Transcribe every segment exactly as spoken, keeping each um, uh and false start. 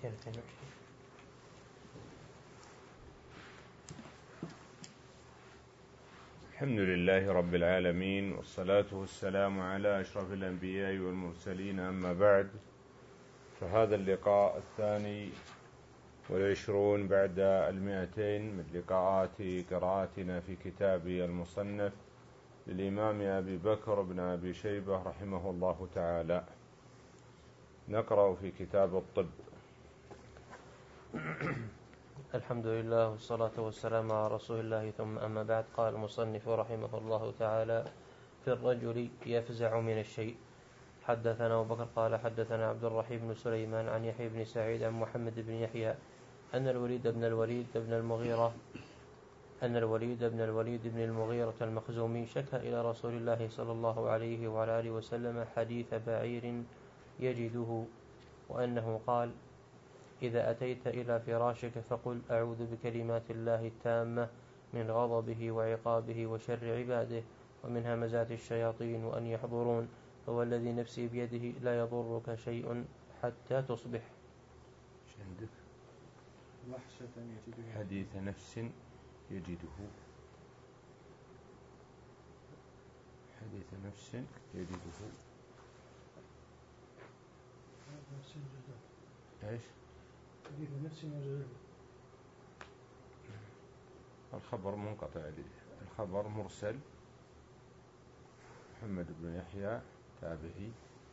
الحمد لله رب العالمين، والصلاة والسلام على أشرف الأنبياء والمرسلين، أما بعد، فهذا اللقاء الثاني والعشرون بعد المئتين من لقاءات قراءتنا في كتاب المصنف للإمام أبي بكر بن أبي شيبة رحمه الله تعالى. نقرأ في كتاب الطب. الحمد لله والصلاة والسلام على رسول الله، ثم أما بعد. قال المصنف رحمه الله تعالى: في الرجل يفزع من الشيء. حدثنا أبو بكر قال حدثنا عبد الرحيم بن سليمان عن يحيى بن سعيد عن محمد بن يحيى أن الوليد بن الوليد بن المغيرة أن الوليد بن الوليد بن المغيرة المخزومي شكى إلى رسول الله صلى الله عليه وعلى آله وسلم حديث بعير يجده، وأنه قال: إذا أتيت إلى فراشك فقل أعوذ بكلمات الله التامة من غضبه وعقابه وشر عباده ومن همزات الشياطين وأن يحضرون، هو الذي نفسي بيده لا يضرك شيء حتى تصبح. حديث نفس يجده، حديث نفس يجده ايش؟ حديث نفس يجده. الخبر منقطع، الخبر مرسل. محمد بن يحيى تابعي.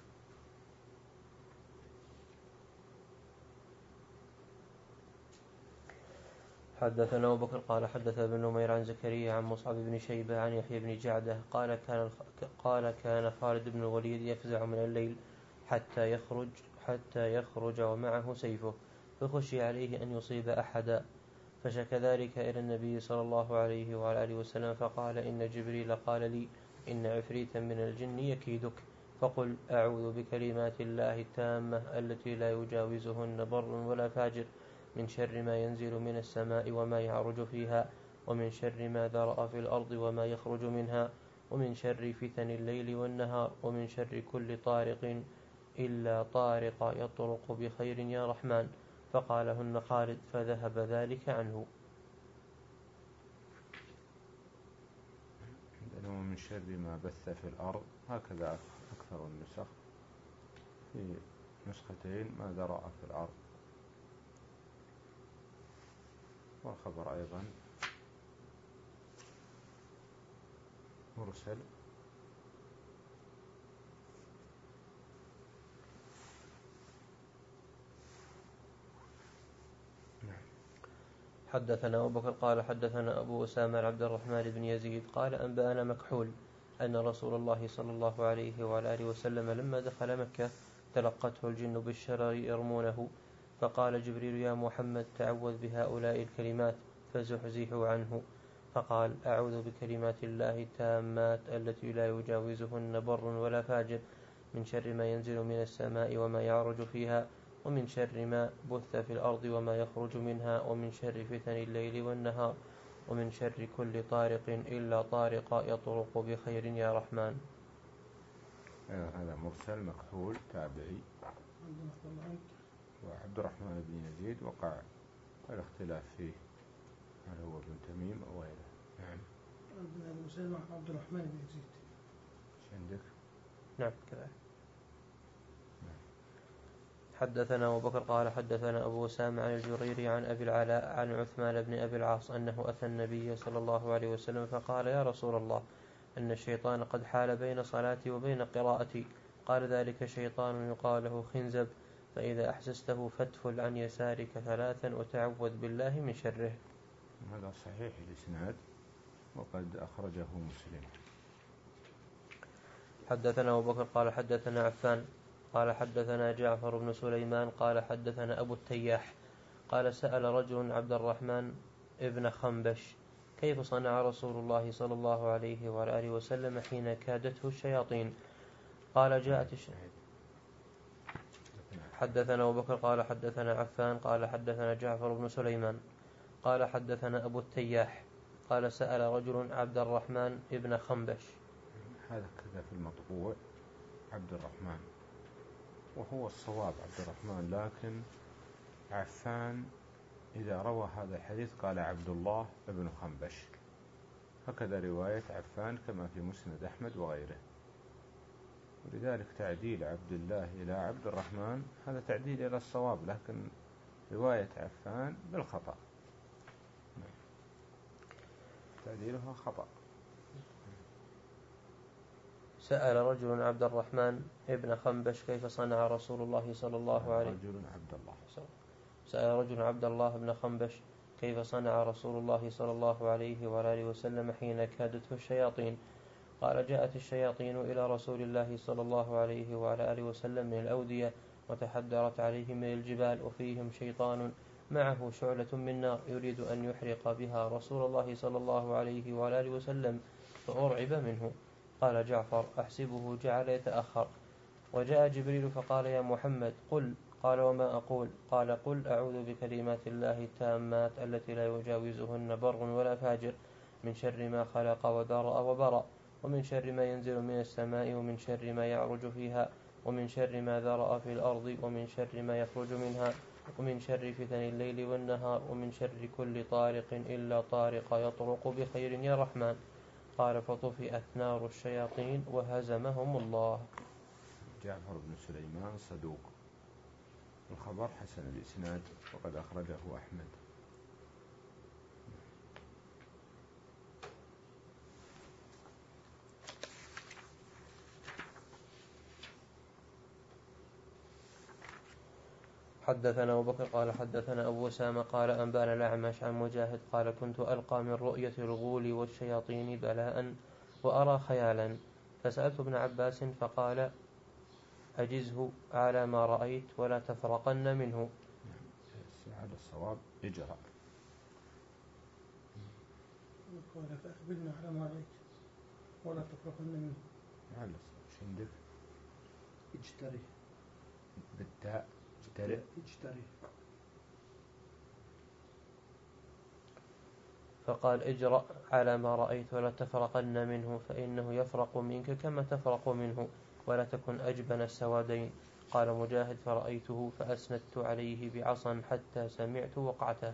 حدثنا أبو بكر قال حدث ابن نمير عن زكريا عن مصعب بن شيبة عن يحيى بن جعدة قال كان قال كان خالد بن الوليد يفزع من الليل حتى يخرج حتى يخرج ومعه سيفه، فخشي عليه أن يصيب أحدا، فشكى ذلك إلى النبي صلى الله عليه وعلى آله وسلم، فقال: إن جبريل قال لي إن عفريتا من الجن يكيدك، فقل أعوذ بكلمات الله التامة التي لا يجاوزهن بر ولا فاجر، من شر ما ينزل من السماء وما يعرج فيها، ومن شر ما ذرأ في الأرض وما يخرج منها، ومن شر فتن الليل والنهار، ومن شر كل طارق إلا طارق يطرق بخير يا رحمن. فقالهن خالد فذهب ذلك عنه. ومن شر ما بث في الأرض، هكذا أكثر النسخ، في نسختين ما ذرأ في الأرض، والخبر أيضا مرسل. حدثنا أبو بكر قال حدثنا أبو أسامة عبد الرحمن بن يزيد قال أنبأنا مكحول أن رسول الله صلى الله عليه وعلى آله وسلم لما دخل مكة تلقته الجن بالشرر يرمونه، فقال جبريل: يا محمد تعوذ بهؤلاء الكلمات، فزحزحوا عنه، فقال: أعوذ بكلمات الله التامات التي لا يجاوزهن بر ولا فاجر، من شر ما ينزل من السماء وما يعرج فيها، ومن شر ما بث في الأرض وما يخرج منها، ومن شر فتن الليل والنهار، ومن شر كل طارق إلا طارق يطرق بخير يا رحمن. هذا مرسل مكحول تابعي. وعبد الرحمن بن يزيد وقع الاختلاف فيه، هل هو ابن تميم أو غيره. نعم. عبد الرحمن بن يزيد. عندك؟ نعم كذلك. حدثنا أبو بكر قال حدثنا أبو أسامة عن الجريري عن أبي العلاء عن عثمان بن أبي العاص أنه أتى النبي صلى الله عليه وسلم فقال: يا رسول الله، أن الشيطان قد حال بين صلاتي وبين قراءتي. قال: ذلك شيطان يقال له خنزب، فإذا أحسسته فاتفل عن يسارك ثلاثا وتعوذ بالله من شره. هذا صحيح الإسناد، وقد أخرجه مسلم. حدثنا أبو بكر قال حدثنا عفان قال حدثنا جعفر بن سليمان قال حدثنا أبو التياح قال: سأل رجل عبد الرحمن ابن خنبش: كيف صنع رسول الله صلى الله عليه وعلى آله وسلم حين كادته الشياطين؟ قال: جاءت الشياطين. حدثنا أبو بكر قال حدثنا عفان قال حدثنا جعفر بن سليمان قال حدثنا أبو التياح قال: سأل رجل عبد الرحمن ابن خنبش. هذا كذا في المطبوع عبد الرحمن، وهو الصواب عبد الرحمن، لكن عفان إذا روى هذا الحديث قال عبد الله بن خنبش، هكذا رواية عفان كما في مسند أحمد وغيره. ولذلك تعديل عبد الله إلى عبد الرحمن هذا تعديل إلى الصواب، لكن رواية عفان بالخطأ، تعديلها خطأ. سأل رجل عبد الرحمن ابن خنبش كيف صنع رسول الله صلى الله عليه رجل عبد الله سأل رجل عبد الله بن خنبش كيف صنع رسول الله صلى الله عليه وآله وسلم حين كادته الشياطين؟ قال جاءت الشياطين إلى رسول الله صلى الله عليه وعلى آله وسلم من الأودية وتحدرت عليهم من الجبال، وفيهم شيطان معه شعلة من نار يريد أن يحرق بها رسول الله صلى الله عليه وعلى آله وسلم، فأرعب منه. قال جعفر أحسبه جعل يتأخر. وجاء جبريل فقال يا محمد قل. قال وما أقول؟ قال قل أعوذ بكلمات الله التامات التي لا يجاوزهن بر ولا فاجر، من شر ما خلق وذرأ وبرأ، ومن شر ما ينزل من السماء، ومن شر ما يعرج فيها، ومن شر ما ذرأ في الأرض، ومن شر ما يخرج منها، ومن شر فتن الليل والنهار، ومن شر كل طارق إلا طارق يطرق بخير يا رحمن. قال فطفئت نار الشياطين وهزمهم الله. جعفر بن سليمان صدوق، الخبر حسن الإسناد وقد أخرجه أحمد. حدثنا أبو بكر قال حدثنا أبو أسامة قال أنبأنا الأعمش عن مجاهد قال كنت ألقى من رؤية الغول والشياطين بلاء وأرى خيالا، فسألت ابن عباس فقال أجزه على ما رأيت ولا تفرقن منه. هذا الصواب اجرأ. قال فأخبرنا على ما رأيت ولا تفرقن منه. هذا شندف اجتري بالتاء اجتري اجتري فقال اجرأ على ما رأيت ولا تفرقن منه، فإنه يفرق منك كما تفرق منه، ولا تكن أجبن السوادين. قال مجاهد فرأيته فأسندت عليه بعصا حتى سمعت وقعته.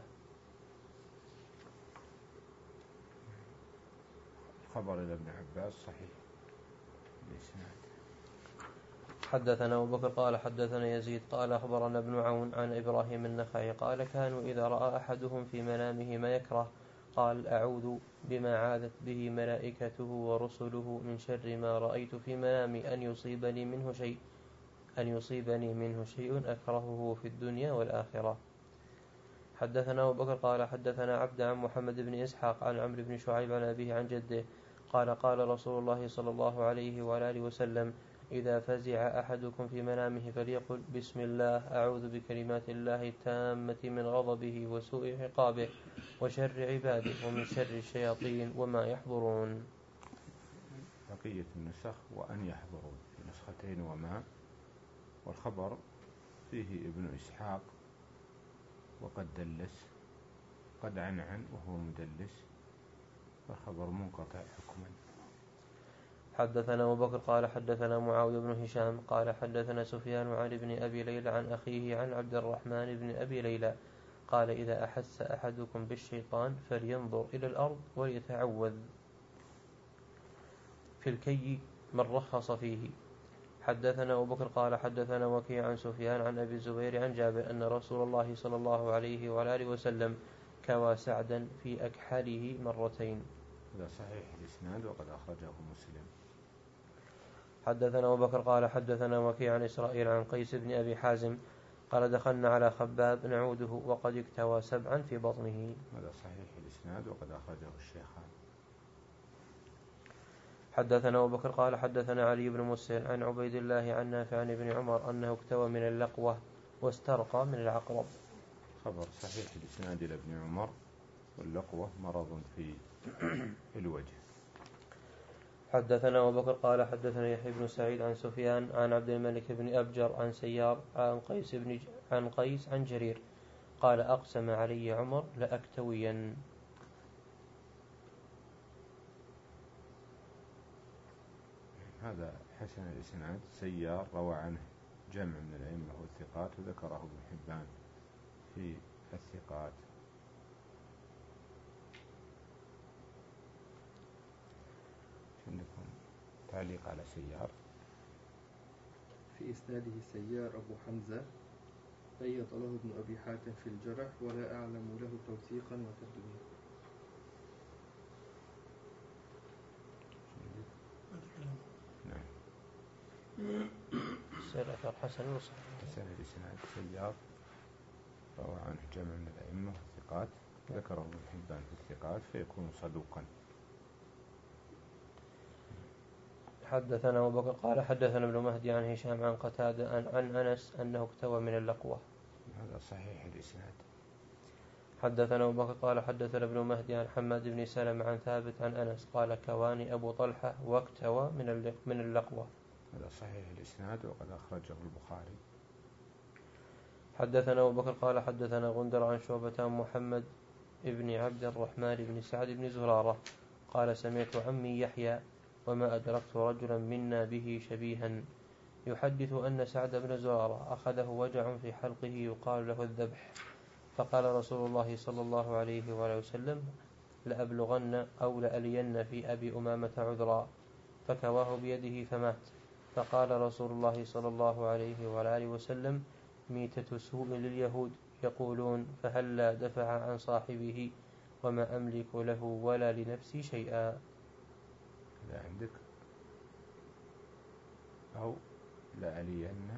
خبر إلى ابن عباس صحيح الإسناد. حدثنا أبو بكر قال حدثنا يزيد قال أخبرنا ابن عون عن إبراهيم النخعي قال كانوا إذا رأى أحدهم في منامه ما يكره قال أعوذ بما عاذت به ملائكته ورسله من شر ما رأيت في منامي أن يصيبني منه شيء أن يصيبني منه شيء أكرهه في الدنيا والآخرة. حدثنا أبو بكر قال حدثنا عبد عن محمد بن إسحاق عن عمرو بن شعيب عن أبيه عن جده قال قال رسول الله صلى الله عليه وآله وسلم إذا فزع أحدكم في منامه فليقل بسم الله أعوذ بكلمات الله التامة من غضبه وسوء عقابه وشر عباده ومن شر الشياطين وما يحضرون. بقية النسخ وأن يحضرون في نسختين وما، والخبر فيه ابن إسحاق وقد دلس، قد عنعن وهو مدلس، والخبر منقطع حكما. حدثنا أبو بكر قال حدثنا معاوية بن هشام قال حدثنا سفيان عن ابن أبي ليلى عن أخيه عن عبد الرحمن بن أبي ليلى قال إذا أحس أحدكم بالشيطان فلينظر إلى الأرض وليتعوذ في الكي من رخص فيه. حدثنا أبو بكر قال حدثنا وكيع عن سفيان عن أبي الزبير عن جابر أن رسول الله صلى الله عليه وعلى آله وسلم كوى سعدا في أكحله مرتين. هذا صحيح الإسناد وقد أخرجه مسلم. حدثنا أبو بكر قال حدثنا وكيع عن إسرائيل عن قيس بن أبي حازم قال دخلنا على خباب نعوده وقد اكتوى سبعا في بطنه. هذا صحيح الإسناد وقد أخرجه الشيخان. حدثنا أبو بكر قال حدثنا علي بن مسهر عن عبيد الله عن نافع عن ابن عمر أنه اكتوى من اللقوة واسترقى من العقرب. خبر صحيح الإسناد إلى ابن عمر، واللقوة مرض في الوجه. حدثنا أبو بكر قال حدثنا يحيى بن سعيد عن سفيان عن عبد الملك بن أبجر عن سيار عن قيس بن عن قيس عن جرير قال أقسم علي عمر لأكتوين. هذا حسن الإسناد. سيار روى عنه جمع من الأئمة والثقات، وذكره ابن حبان في الثقات. عندكم تعليق على سيار؟ في إسناده سيار أبو حمزة قيض له ابن أبي حاتم في الجرح ولا أعلم له توثيقا وتدوين. نعم. سير أثر حسن وصحيح. حسن الإسناد سيار روى عنه جمع من الأئمة الثقات، ذكره ابن حبان في الثقات فيكون صدوقا. حدثنا أبو بكر قال حدثنا ابن مهدي عن هشام عن قتادة عن, عن أنس أنه اكتوى من اللقوة. هذا صحيح الإسناد. حدثنا أبو بكر قال حدثنا ابن مهدي عن حماد بن سلمة عن ثابت عن أنس قال كواني أبو طلحة واكتوى من من اللقوة. هذا صحيح الإسناد وقد أخرجه البخاري. حدثنا أبو بكر قال حدثنا غندر عن شعبة عن محمد ابن عبد الرحمن بن سعد بن زرارة قال سمعت عمي يحيى وما أدركت رجلا منا به شبيها يحدث أن سعد بن زرارة أخذه وجع في حلقه يقال له الذبح، فقال رسول الله صلى الله عليه وآله وسلم لأبلغن أو لألين في أبي أمامة عذرا، فكواه بيده فمات. فقال رسول الله صلى الله عليه وآله وسلم ميتة سوء لليهود يقولون فهلا دفع عن صاحبه وما أملك له ولا لنفسي شيئا. لا عندك أو لألين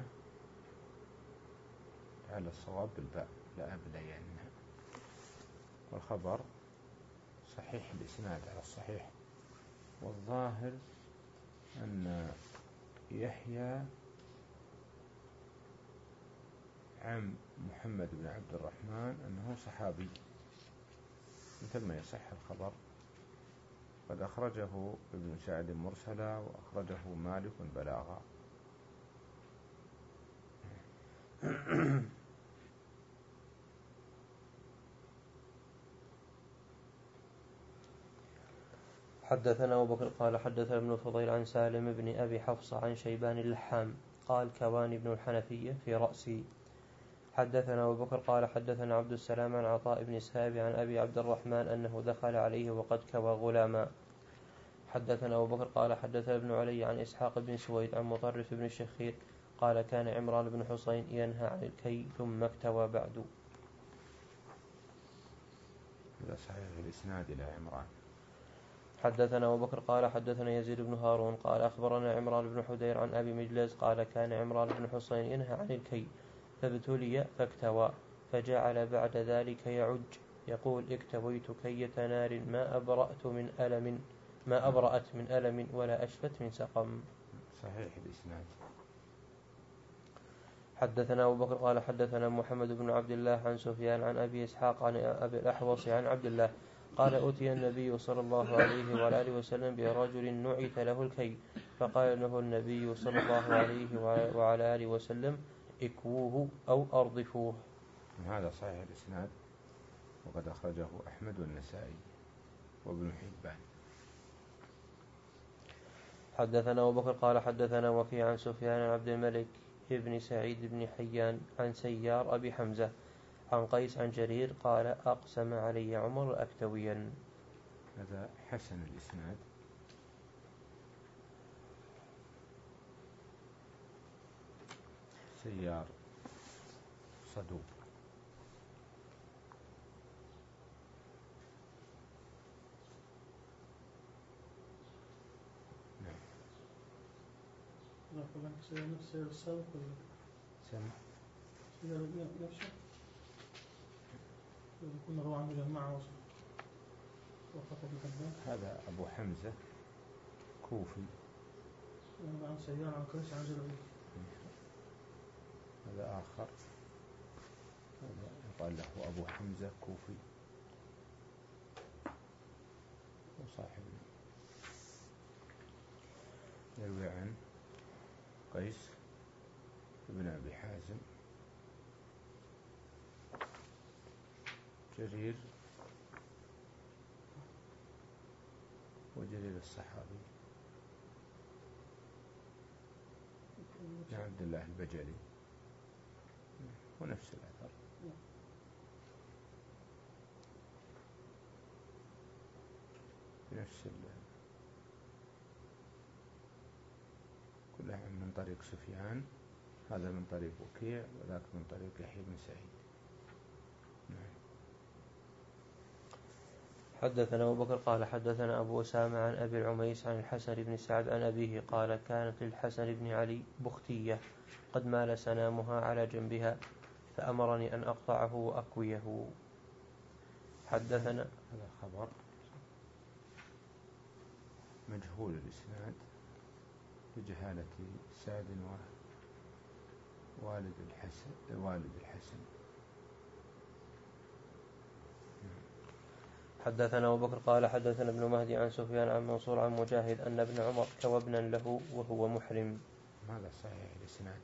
على الصواب بالباء لأبلين، والخبر صحيح الإسناد على الصحيح، والظاهر أن يحيى عم محمد بن عبد الرحمن أنه صحابي مثل ما يصح الخبر، قد أخرجه ابن سعد مرسلا وأخرجه مالك بلاغا. حدثنا أبو بكر قال حدثنا ابن فضيل عن سالم بن أبي حفص عن شيبان اللحام قال كواني بن الحنفية في رأسي. حدثنا أبو بكر قال حدثنا عبد السلام عن عطاء بن سائب عن أبي عبد الرحمن أنه دخل عليه وقد كوى غلاما. حدثنا أبو بكر قال حدثنا ابن علي عن إسحاق بن سويد عن مطرف بن الشخير قال كان عمران بن حسين ينهى عن الكي ثم اكتوى بعد. هذا صحيح الإسناد إلى عمران. حدثنا أبو بكر قال حدثنا يزيد بن هارون قال أخبرنا عمران بن حدير عن أبي مجلس قال كان عمران بن حسين ينهى عن الكي فابتلي فاكتوى، فجعل بعد ذلك يعج يقول اكتويت كية نار ما أبرأت من ألم ما أبرأت من ألم ولا أشفت من سقم. صحيح الإسناد. حدثنا أبو بكر قال حدثنا محمد بن عبد الله عن سفيان عن أبي إسحاق عن أبي الأحوص عن عبد الله قال أتي النبي صلى الله عليه وآله وسلم برجل نعت له الكي فقال له النبي صلى الله عليه وعلى آله وسلم اكووه أو أرضفوه. هذا صحيح الإسناد وقد أخرجه أحمد والنسائي وابن حبان. حدثنا أبو بكر قال حدثنا وكيع عن سفيان عن عبد الملك ابن سعيد بن حيان عن سيار أبي حمزة عن قيس عن جرير قال أقسم علي عمر أكتويا. هذا حسن الإسناد. سيار صدوق. نعم. سير نفس سير السابق ولا سمع سير نفسه يكون روى عنه جماعة وصل وقف بالحبان. هذا أبو حمزة كوفي. عن سيار عن قيس عن جرير. هذا آخر هذا يقال له أبو حمزة كوفي وصاحب يروي عن قيس ابن أبي حازم جرير وجرير الصحابي عبد الله البجلي ونفس الأثر. نفس كلها من طريق سفيان، هذا من طريق وكيع وذاك من طريق يحيى بن سعيد. نعم. حدثنا أبو بكر قال حدثنا أبو أسامة عن أبي العميس عن الحسن بن سعد عن أبيه قال كانت للحسن بن علي بختية قد مال سنامها على جنبها فأمرني أن أقطعه وأكويه. حدثنا هذا خبر مجهول الإسناد لجهالة سعد ووالد الحسن والد الحسن. حدثنا أبو بكر قال حدثنا ابن مهدي عن سفيان عن منصور عن مجاهد أن ابن عمر كوى ابنا له وهو محرم. هذا صحيح الإسناد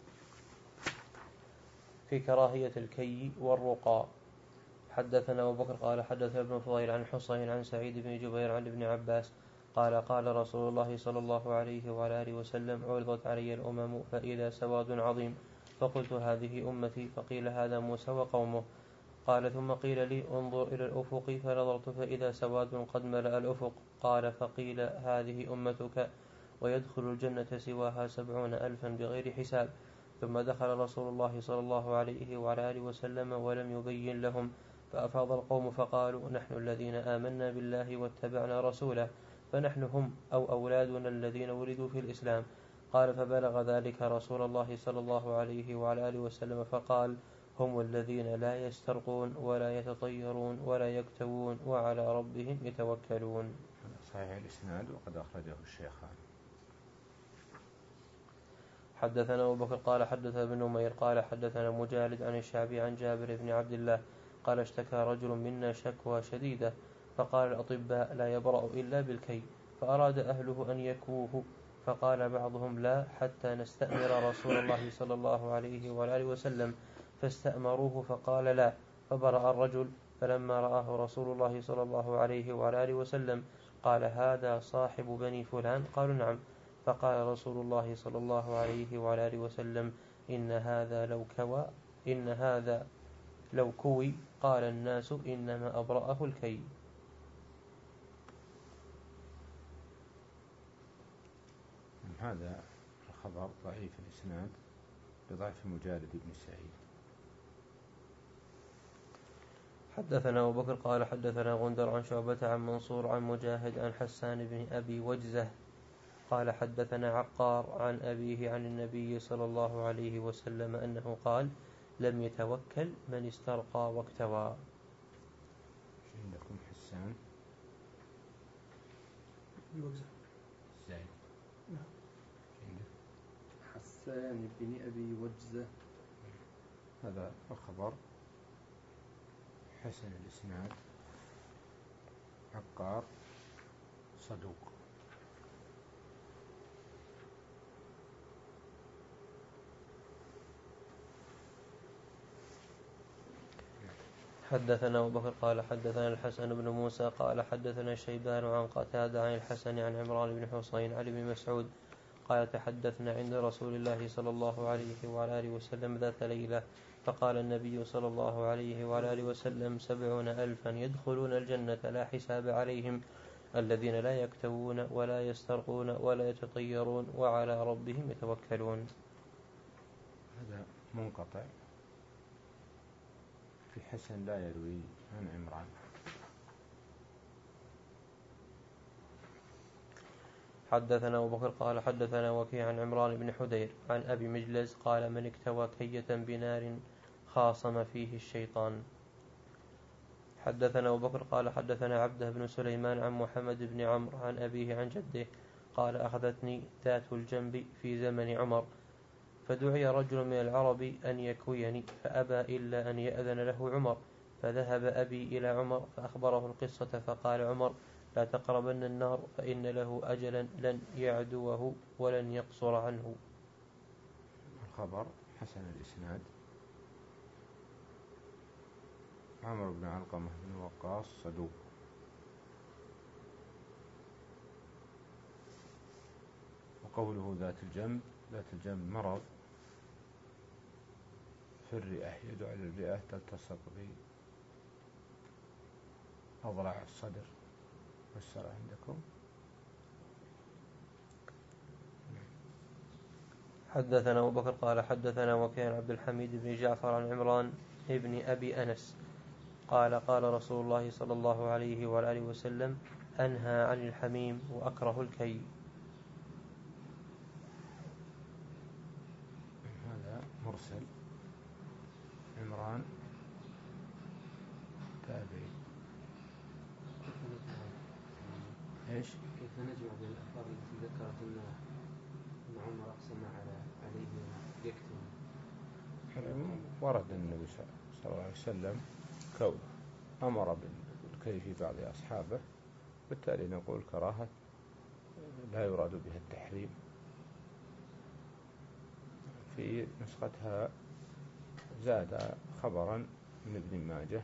في كراهية الكي والرقى. حدثنا أبو بكر قال حدثنا ابن فضيل عن حصين عن سعيد بن جبير عن ابن عباس قال قال رسول الله صلى الله عليه وعلى آله وسلم عرضت علي الأمم فإذا سواد عظيم فقلت هذه أمتي فقيل هذا موسى وقومه قال ثم قيل لي انظر إلى الأفق فنظرت فإذا سواد قد ملأ الأفق قال فقيل هذه أمتك ويدخل الجنة سواها سبعون ألفا بغير حساب. ثم دخل رسول الله صلى الله عليه وعلى آله وسلم ولم يبين لهم فأفاض القوم فقالوا نحن الذين آمنا بالله واتبعنا رسوله فنحن هم أو أولادنا الذين ولدوا في الإسلام. قال فبلغ ذلك رسول الله صلى الله عليه وعلى آله وسلم فقال هم الذين لا يسترقون ولا يتطيرون ولا يكتوون وعلى ربهم يتوكلون. صحيح الإسناد وقد أخرجه الشيخان. حدثنا أبو بكر قال حدثنا ابن نمير قال حدثنا مجالد عن الشعبي عن جابر بن عبد الله قال اشتكى رجل منا شكوى شديدة فقال الأطباء لا يبرأ إلا بالكي فأراد أهله أن يكووه فقال بعضهم لا حتى نستأمر رسول الله صلى الله عليه وآله وسلم فاستأمروه فقال لا فبرأ الرجل فلما رآه رسول الله صلى الله عليه وآله وسلم قال هذا صاحب بني فلان قالوا نعم فقال رسول الله صلى الله عليه وآله وسلم إن هذا لو كوى إن هذا لو كوي قال الناس إنما أبرأه الكي. هذا الخبر ضعيف الإسناد بضعف مجالد بن سعيد. حدثنا أبو بكر قال حدثنا غندر عن شعبة عن منصور عن مجاهد عن حسان بن أبي وجزة قال حدثنا عقار عن أبيه عن النبي صلى الله عليه وسلم أنه قال لم يتوكل من استرقى واكتوى. عندكم حسان الوجزة زين. نعم. حسان بن أبي وجزة. هذا الخبر حسن الإسناد عقار صدوق. حدثنا أبو بكر قال حدثنا الحسن بن موسى قال حدثنا شيبان عن قتادة عن الحسن عن عمران بن حسين عن ابن مسعود قال تحدثنا عند رسول الله صلى الله عليه وعلى آله وسلم ذات ليلة فقال النبي صلى الله عليه وعلى آله وسلم سبعون ألفا يدخلون الجنة لا حساب عليهم الذين لا يكتوون ولا يسترقون ولا يتطيرون وعلى ربهم يتوكلون. هذا منقطع في حسن لا يروي عن عمران. حدثنا أبو بكر قال حدثنا وكيع عن عمران بن حدير عن أبي مجلز قال من اكتوى كية بنار خاصم فيه الشيطان. حدثنا أبو بكر قال حدثنا عبده بن سليمان عن محمد بن عمرو عن أبيه عن جده قال أخذتني ذات الجنب في زمن عمر فدعي رجل من العرب أن يكويني فأبى إلا أن يأذن له عمر فذهب أبي إلى عمر فأخبره القصة فقال عمر لا تقربن النار فإن له أجلا لن يعدوه ولن يقصر عنه. الخبر حسن الإسناد عمرو بن علقمة بن وقاص صدوق. وقوله ذات الجنب ذات الجنب مرض في الرئة يدعو إلى الرئة تلتصق بأضلاع الصدر فسر عندكم. حدثنا أبو بكر قال حدثنا وكيع عبد الحميد بن جعفر عن عمران ابن أبي أنس قال قال رسول الله صلى الله عليه وآله وسلم أنهى عن الحميم وأكره الكي. هذا مرسل. عمران تابعي. ايش؟ كيف نجمع بين الآثار التي ذكرت أن أن عمر أقسم على عليه يكتم؟ ورد النبي صلى الله عليه وسلم كونه أمر بالكي في بعض أصحابه، بالتالي نقول كراهة لا يراد بها التحريم. في نسختها زاد خبرا من ابن ماجه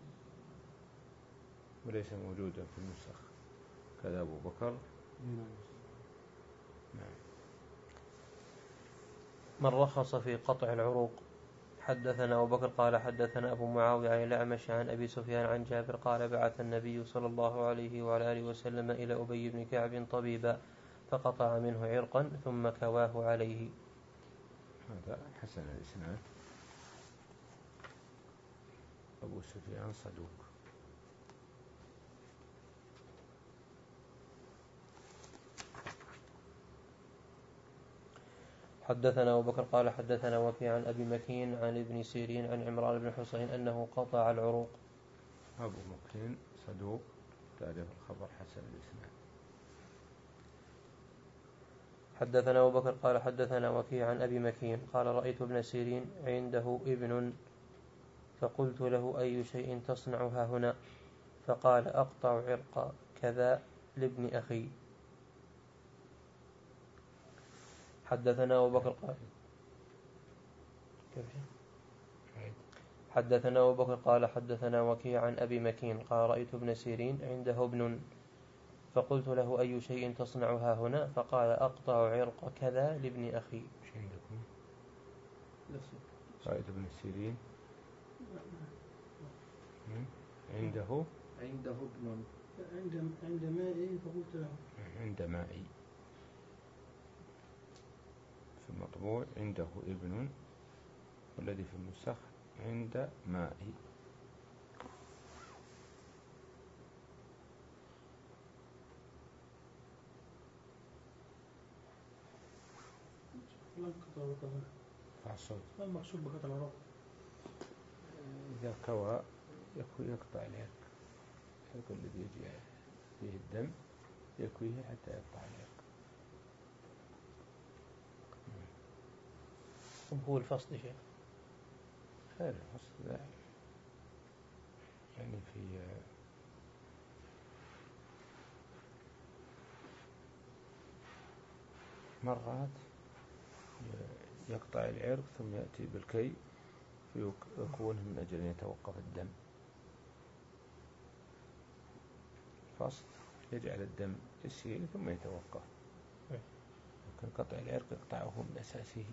وليس موجودا في النسخ كذا أبو بكر. نعم. من رخص في قطع العروق. حدثنا أبو بكر قال حدثنا أبو معاوية عن الأعمش عن أبي سفيان عن جابر قال بعث النبي صلى الله عليه وعلى آله وسلم إلى أبي بن كعب طبيبا فقطع منه عرقا ثم كواه عليه. هذا حسن الإسناد. أبو سفيان صدوق. حدثنا أبو بكر قال حدثنا وكيع عن أبي مكين عن ابن سيرين عن عمران بن حسين أنه قطع العروق. أبو مكين صدوق تعرف الخبر حسن الإسناد. حدثنا أبو بكر قال حدثنا وكيع عن أبي مكين قال رأيت ابن سيرين عنده ابن فقلت له أي شيء تصنعها هنا؟ فقال أقطع عرق كذا لابن أخي. حدثنا أبو بكر قال حدثنا أبو بكر قال حدثنا وكيع عن أبي مكين قال رأيت ابن سيرين عنده ابن فقلت له أي شيء تصنعها هنا؟ فقال أقطع عرق كذا لابن أخي. ايش عندكم؟ رأيت ابن سيرين عنده عنده ابن عند عند مائي فقلت له عند مائي. في المطبوع عنده ابن، والذي في النسخ عند مائي. فلان قطع وكذا فالصوت ما المقصود بقطع العروق؟ إذا كوى يكوي يقطع العرق، العرق الذي يجي فيه الدم يكويه حتى يقطع العرق. هو الفصل شيء هذا الفصل يعني في مرات يقطع العرق ثم يأتي بالكي فيكونه من أجل أن يتوقف الدم. فصل يجعل الدم يسيل ثم يتوقف، لكن قطع العرق يقطعه من أساسه.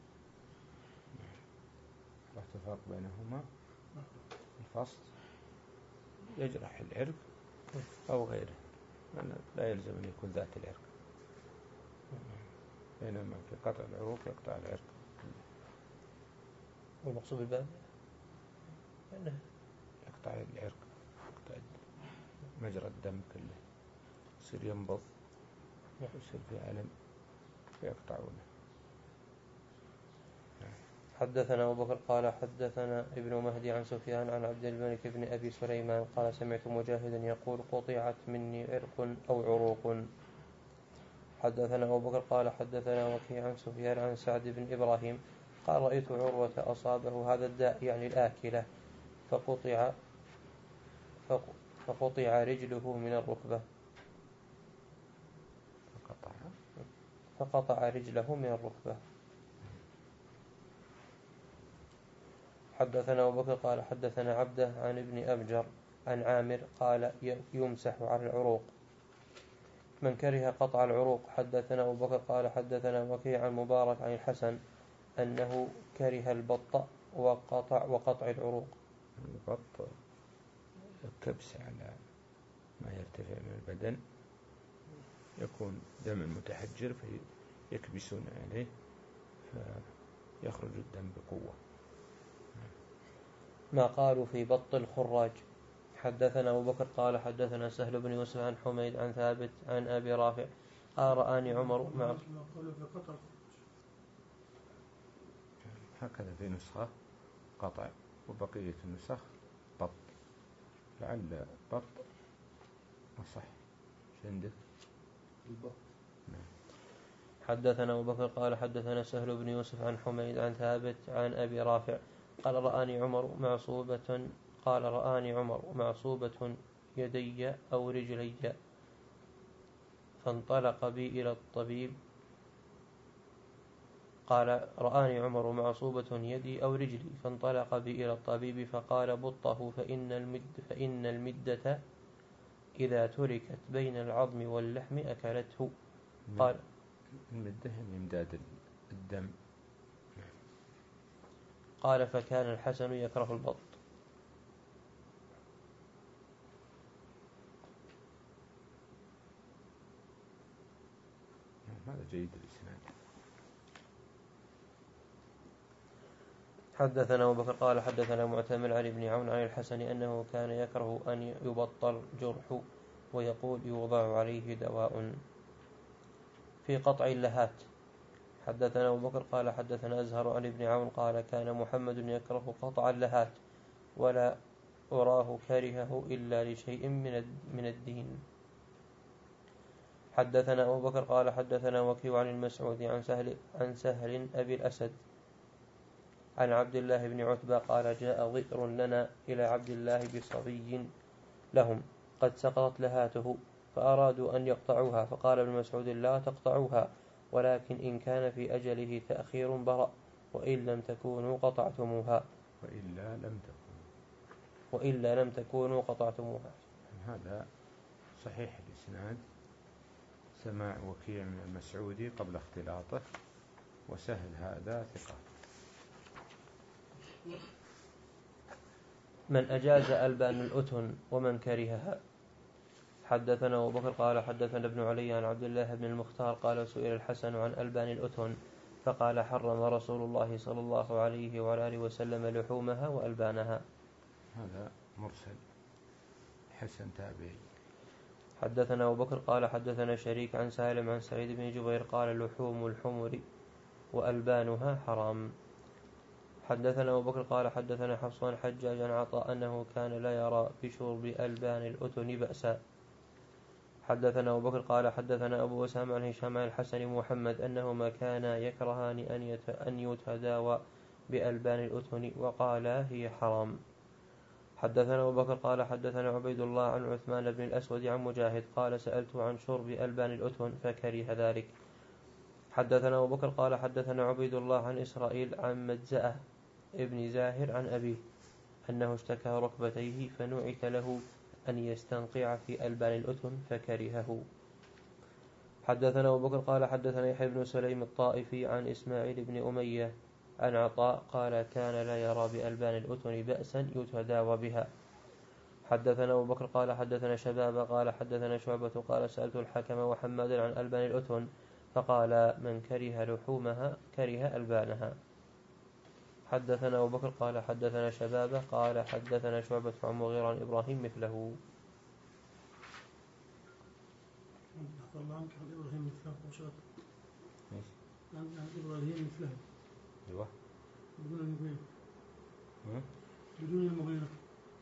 رحت الفرق بينهما. الفصل يجرح العرق أو غيره، لا يلزم أن يكون ذات العرق، بينما في قطع العروق يقطع العرق. والمقصود بالباب يقطع العرق، يقطع مجرى الدم كله، يصير ينبض ويصير في ألم فيقطعونه. حدثنا أبو بكر قال حدثنا ابن مهدي عن سفيان عن عبد الملك بن أبي سليمان قال سمعت مجاهدا يقول قطعت مني عرق أو عروق. حدثنا أبو بكر قال حدثنا وكيع عن سفيان عن سعد بن إبراهيم قال رأيت عروة أصابه هذا الداء يعني الآكلة فقطع فقطع رجله من الركبة فقطع فقطع رجله من الركبة. حدثنا أبو بكر قال حدثنا عبده عن ابن أبجر عن عامر قال يمسح على العروق. من كره قطع العروق. حدثنا أبو بكر قال حدثنا وكيع عن مبارك عن الحسن أنه كره البط وقطع وقطع العروق. البط الكبس على ما يرتفع من البدن يكون دم متحجر فيكبسون عليه فيخرج الدم بقوة. ما قالوا في بط الخراج. حدثنا أبو بكر قال حدثنا سهل بن يوسف عن حميد عن ثابت عن أبي رافع قال رآني عمر مع هكذا في نسخة قطع وبقية النسخ بط، لعل بط أصح. عندك البط. حدثنا أبو بكر قال حدثنا سهل بن يوسف عن حميد عن ثابت عن أبي رافع قال رآني عمر معصوبة قال رآني عمر معصوبة يدي أو رجلي فانطلق بي إلى الطبيب قال رآني عمر معصوبة يدي أو رجلي فانطلق بي إلى الطبيب فقال بطه فإن المد فإن المدة إذا تركت بين العظم واللحم أكلته. قال المدة إمداد الدم. قال فكان الحسن يكره البط. هذا جيد الإسناد. حدثنا أبو بكر قال حدثنا معتمر عن ابن عون عن الحسن أنه كان يكره أن يبطل جرح ويقول يوضع عليه دواء في قطع اللهات. حدثنا أبو بكر قال حدثنا أزهر عن ابن عون قال كان محمد يكره قطع اللهات ولا أراه كرهه إلا لشيء من الدين. حدثنا أبو بكر قال حدثنا وكيع عن المسعود عن سهل, عن سهل أبي الأسد عن عبد الله بن عتبة قال جاء ضئر لنا إلى عبد الله بصبي لهم قد سقطت لهاته فأرادوا أن يقطعوها فقال ابن مسعود لا تقطعوها ولكن إن كان في أجله تأخير برأ وإن لم تكونوا قطعتموها وإلا لم تكونوا وإلا لم تكونوا قطعتموها. هذا صحيح الإسناد، سماع وكيع من المسعودي قبل اختلاطه، وسهل هذا ثقة. من أجاز ألبان الأتن ومن كرهها. حدثنا أبو بكر قال حدثنا ابن علي عن عبد الله بن المختار قال سئل الحسن عن ألبان الأتن فقال حرم رسول الله صلى الله عليه وعلى آله وسلم لحومها وألبانها. هذا مرسل حسن تابعي. حدثنا أبو بكر قال حدثنا شريك عن سالم عن سعيد بن جبير قال لحوم الحمر وألبانها حرام. حدثنا أبو بكر قال حدثنا حفص عن حجاج عن عطاء أنه كان لا يرى بشرب ألبان الأتن بأسا. حدثنا أبو بكر قال حدثنا أبو أسامة عن هشام عن الحسن محمد أنهما كانا يكرهان أن يتداوى بألبان الأتن وقال هي حرام. حدثنا أبو بكر قال حدثنا عبيد الله عن عثمان بن الأسود عن مجاهد قال سألته عن شرب ألبان الأتن فكره ذلك. حدثنا أبو بكر قال حدثنا عبيد الله عن إسرائيل عن مجزأة ابن زاهر عن أبيه أنه اشتكى ركبتيه فنعت له أن يستنقع في ألبان الأتن فكرهه. حدثنا أبو بكر قال حدثنا يحيى بن سليم الطائفي عن إسماعيل بن أمية عن عطاء قال كان لا يرى بألبان الأتن بأسا يتداوى بها. حدثنا أبو بكر قال حدثنا شباب قال حدثنا شعبة قال سألت الحكم وحماد عن ألبان الأتن فقال من كره لحومها كره ألبانها. حدثنا أبو بكر قال حدثنا شبابه قال حدثنا شعبة عن مغيرة عن إبراهيم مثله. الله عنك عن إبراهيم مثله وشاطر عن إبراهيم مثله أيوة بدون المغيرة بدون المغيرة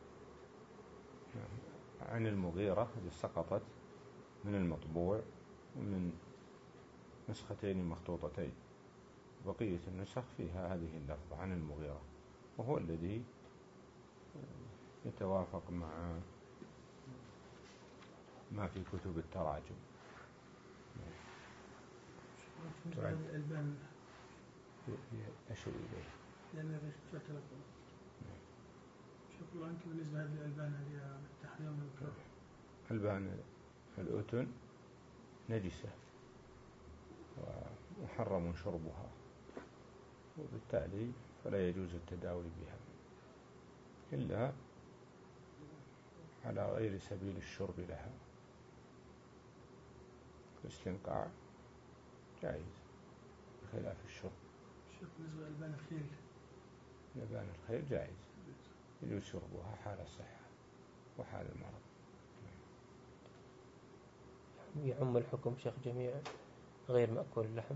عن المغيرة اللي سقطت من المطبوع ومن نسختين مخطوطتين، بقية النسخ فيها هذه اللفظة عن المغيرة، وهو الذي يتوافق مع ما في كتب التراجم. هذه الألبان أشير إليه لأن الرجل تلقى شكرا الله عنك. بالنسبة لهذه الألبان هذه التحريم والكره. ألبان الأتن نجسة ومحرم شربها، وبالتالي فلا يجوز التداوي بها إلا على غير سبيل الشرب لها. الاستنقاع جائز بخلاف الشرب. شوف بالنسبة لألبان الخيل. لبان الخيل جائز، يجوز شربها حال الصحة وحال المرض. يعم الحكم شيخ جميع غير مأكول اللحم؟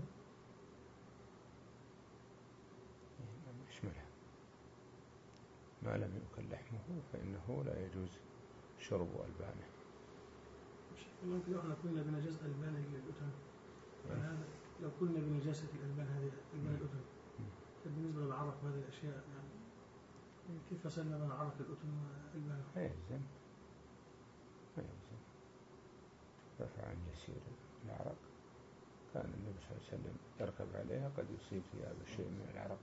يشملها، ما لم يؤكل لحمه فإنه لا يجوز شرب ألبانه. ممكن احنا كنا بنجاسة ألبان الأتن، فهذا لو كنا بنجاسة الألبان هذه ألبان الأتن، بالنسبة للعرق وهذه الأشياء يعني كيف فصلنا بين عرق الأتن وألبانه؟ ما يلزم، ما يلزم رفع عن يسير العرق. كان النبي صلى الله عليه وسلم يركب عليها قد يصيب ثياب الشيء من العرق.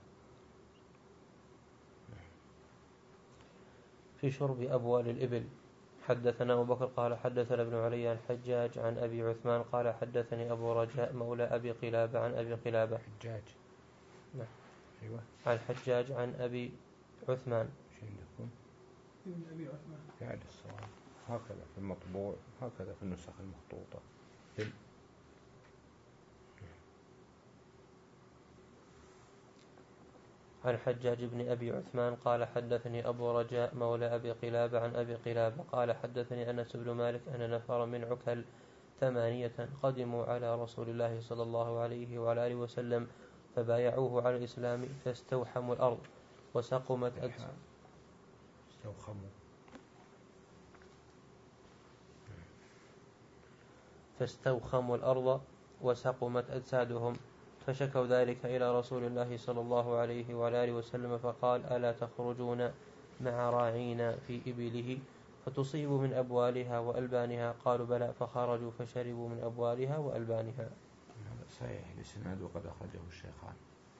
في شرب أبوال الإبل. حدثنا أبو بكر قال حدثنا ابن علي عن حجاج عن أبي عثمان قال حدثني أبو رجاء مولى أبي قلابة عن أبي قلابة. حجاج. نعم. أيوة. عن حجاج عن أبي عثمان. شو عندكم؟ ابن أبي عثمان. يعني الصواب هكذا في المطبوع، هكذا في النسخ المخطوطة. في عن حجاج بن أبي عثمان قال حدثني أبو رجاء مولى أبي قلابة عن أبي قلابة قال حدثني أنس بن مالك أن نفر من عكل ثمانية قدموا على رسول الله صلى الله عليه وعلى آله وسلم فبايعوه على الإسلام فاستوحموا الأرض وسقمت أجسادهم. فاستوخموا الأرض وسقمت أجسادهم فشكوا ذلك إلى رسول الله صلى الله عليه وعلى آله وسلم فقال ألا تخرجون مع راعينا في إبله فتصيبوا من أبوالها وألبانها؟ قالوا بلى، فخرجوا فشربوا من أبوالها وألبانها. هذا صحيح الإسناد وقد أخرجه الشيخان.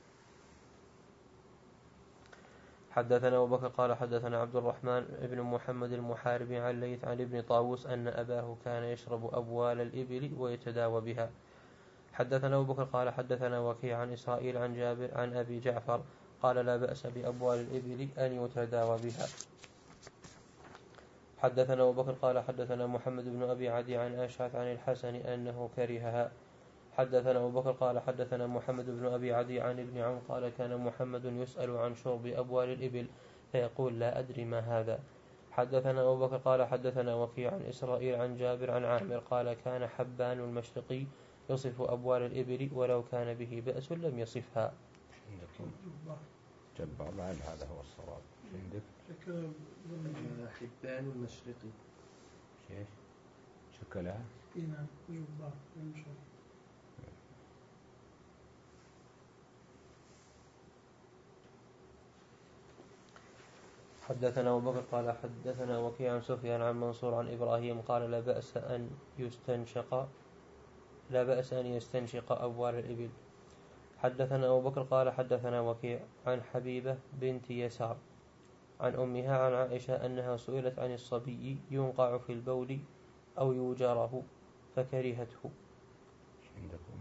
حدثنا أبو بكر قال حدثنا عبد الرحمن بن محمد المحاربي عن ليث عن ابن طاووس أن أباه كان يشرب أبوال الإبل ويتداوى بها. حدثنا أبو بكر قال حدثنا وكيع عن إسرائيل عن جابر عن أبي جعفر قال لا بأس بأبوال الإبل أن يتداوى بها. حدثنا أبو بكر قال حدثنا محمد بن أبي عدي عن أشعث عن الحسن أنه كرهها. حدثنا أبو بكر قال حدثنا محمد بن أبي عدي عن ابن عون قال كان محمد يسأل عن شرب أبوال الإبل فيقول لا أدري ما هذا. حدثنا أبو بكر قال حدثنا وكيع عن إسرائيل عن جابر عن عامر قال كان حبان المشرقي يصف أبوال الإبل ولو كان به بأس لم يصفها. جبار، لعل هذا هو الصواب. عندك حبان المشرقي شيء شكلها نعم جبار. حدثنا أبو بكر قال حدثنا وكيع عن سفيان عن منصور عن إبراهيم قال لا بأس أن يستنشق لا بأس أن يستنشق أبوال الإبل. حدثنا أبو بكر قال حدثنا وكيع عن حبيبة بنت يسار عن أمها عن عائشة أنها سئلت عن الصبي ينقع في البول أو يوجره فكرهته. عندكم